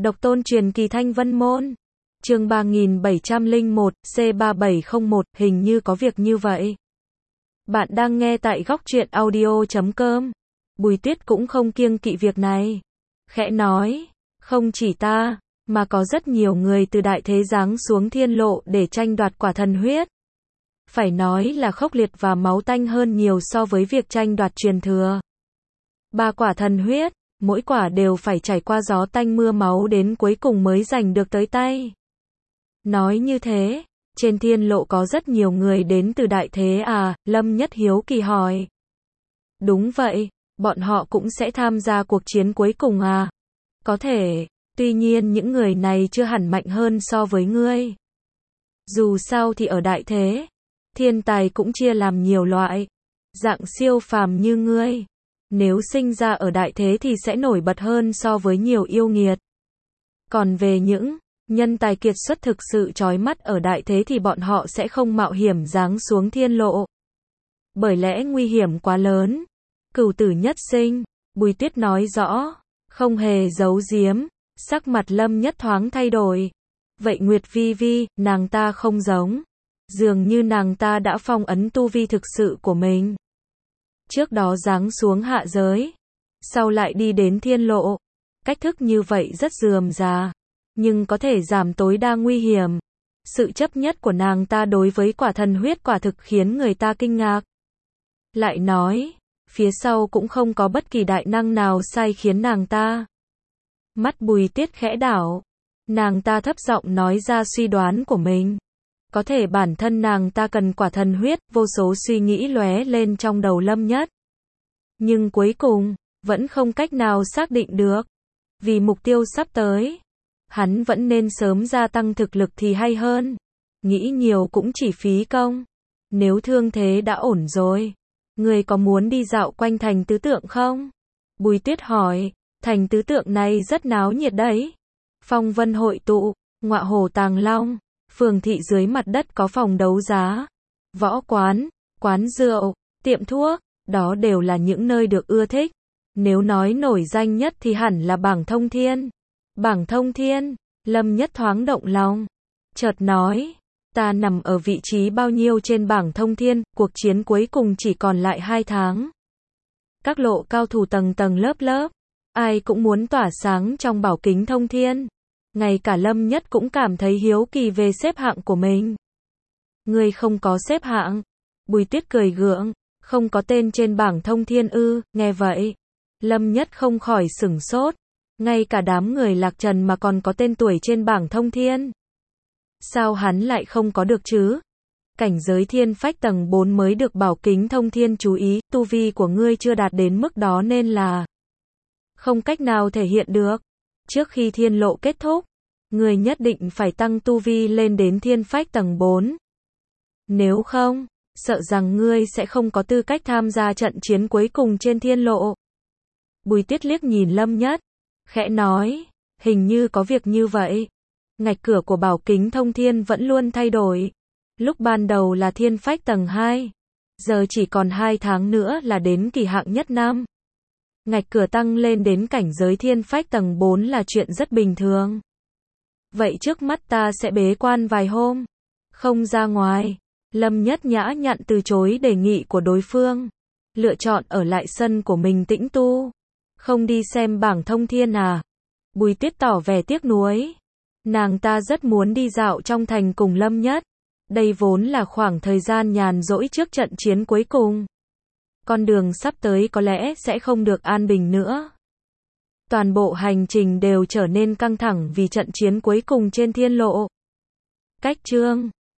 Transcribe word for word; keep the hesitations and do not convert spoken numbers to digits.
Độc tôn truyền kỳ Thanh Vân Môn. Chương ba nghìn bảy trăm lẻ một, C ba bảy không một, hình như có việc như vậy. Bạn đang nghe tại góc truyện audio chấm com. Bùi Tuyết cũng không kiêng kỵ việc này. Khẽ nói, không chỉ ta, mà có rất nhiều người từ đại thế giáng xuống thiên lộ để tranh đoạt quả thần huyết. Phải nói là khốc liệt và máu tanh hơn nhiều so với việc tranh đoạt truyền thừa. Ba quả thần huyết, mỗi quả đều phải trải qua gió tanh mưa máu đến cuối cùng mới giành được tới tay. Nói như thế, trên thiên lộ có rất nhiều người đến từ đại thế à? Lâm Nhất hiếu kỳ hỏi. Đúng vậy, bọn họ cũng sẽ tham gia cuộc chiến cuối cùng à? Có thể, tuy nhiên những người này chưa hẳn mạnh hơn so với ngươi. Dù sao thì ở đại thế, thiên tài cũng chia làm nhiều loại. Dạng siêu phàm như ngươi, nếu sinh ra ở đại thế thì sẽ nổi bật hơn so với nhiều yêu nghiệt. Còn về những nhân tài kiệt xuất thực sự chói mắt ở đại thế thì bọn họ sẽ không mạo hiểm giáng xuống thiên lộ. Bởi lẽ nguy hiểm quá lớn. Cửu tử nhất sinh, Bùi Tuyết nói rõ, không hề giấu giếm. Sắc mặt Lâm Nhất thoáng thay đổi. Vậy Nguyệt Vi Vi, nàng ta không giống. Dường như nàng ta đã phong ấn tu vi thực sự của mình. Trước đó giáng xuống hạ giới, sau lại đi đến thiên lộ. Cách thức như vậy rất rườm rà, nhưng có thể giảm tối đa nguy hiểm. Sự chấp nhất của nàng ta đối với quả thần huyết quả thực khiến người ta kinh ngạc. Lại nói, phía sau cũng không có bất kỳ đại năng nào sai khiến nàng ta. Mắt Bùi Tuyết khẽ đảo, nàng ta thấp giọng nói ra suy đoán của mình. Có thể bản thân nàng ta cần quả thần huyết, vô số suy nghĩ lóe lên trong đầu Lâm Nhất. Nhưng cuối cùng, vẫn không cách nào xác định được. Vì mục tiêu sắp tới, hắn vẫn nên sớm gia tăng thực lực thì hay hơn. Nghĩ nhiều cũng chỉ phí công. Nếu thương thế đã ổn rồi, người có muốn đi dạo quanh thành tứ tượng không? Bùi Tuyết hỏi, thành tứ tượng này rất náo nhiệt đấy. Phong vân hội tụ, ngọa hổ tàng long. Phường thị dưới mặt đất có phòng đấu giá, võ quán, quán rượu, tiệm thuốc, đó đều là những nơi được ưa thích. Nếu nói nổi danh nhất thì hẳn là Bảng Thông Thiên. Bảng Thông Thiên, Lâm Nhất thoáng động lòng. Chợt nói, ta nằm ở vị trí bao nhiêu trên Bảng Thông Thiên, cuộc chiến cuối cùng chỉ còn lại hai tháng. Các lộ cao thủ tầng tầng lớp lớp, ai cũng muốn tỏa sáng trong bảo kính thông thiên. Ngay cả Lâm Nhất cũng cảm thấy hiếu kỳ về xếp hạng của mình. Ngươi không có xếp hạng. Bùi Tuyết cười gượng, không có tên trên bảng thông thiên ư? Nghe vậy, Lâm Nhất không khỏi sửng sốt. Ngay cả đám người Lạc Trần mà còn có tên tuổi trên bảng thông thiên. Sao hắn lại không có được chứ? Cảnh giới thiên phách tầng bốn mới được bảo kính thông thiên chú ý, tu vi của ngươi chưa đạt đến mức đó nên là không cách nào thể hiện được. Trước khi thiên lộ kết thúc, người nhất định phải tăng tu vi lên đến thiên phách tầng bốn. Nếu không, sợ rằng ngươi sẽ không có tư cách tham gia trận chiến cuối cùng trên thiên lộ. Bùi Tuyết liếc nhìn Lâm Nhất, khẽ nói, hình như có việc như vậy. Ngạch cửa của bảo kính thông thiên vẫn luôn thay đổi. Lúc ban đầu là thiên phách tầng hai, giờ chỉ còn hai tháng nữa là đến kỳ hạng nhất năm. Ngạch cửa tăng lên đến cảnh giới thiên phách tầng bốn là chuyện rất bình thường. Vậy trước mắt ta sẽ bế quan vài hôm, không ra ngoài. Lâm Nhất nhã nhặn từ chối đề nghị của đối phương, lựa chọn ở lại sân của mình tĩnh tu. Không đi xem bảng thông thiên à? Bùi Tuyết tỏ vẻ tiếc nuối. Nàng ta rất muốn đi dạo trong thành cùng Lâm Nhất. Đây vốn là khoảng thời gian nhàn rỗi trước trận chiến cuối cùng. Con đường sắp tới có lẽ sẽ không được an bình nữa. Toàn bộ hành trình đều trở nên căng thẳng vì trận chiến cuối cùng trên thiên lộ. Cách chương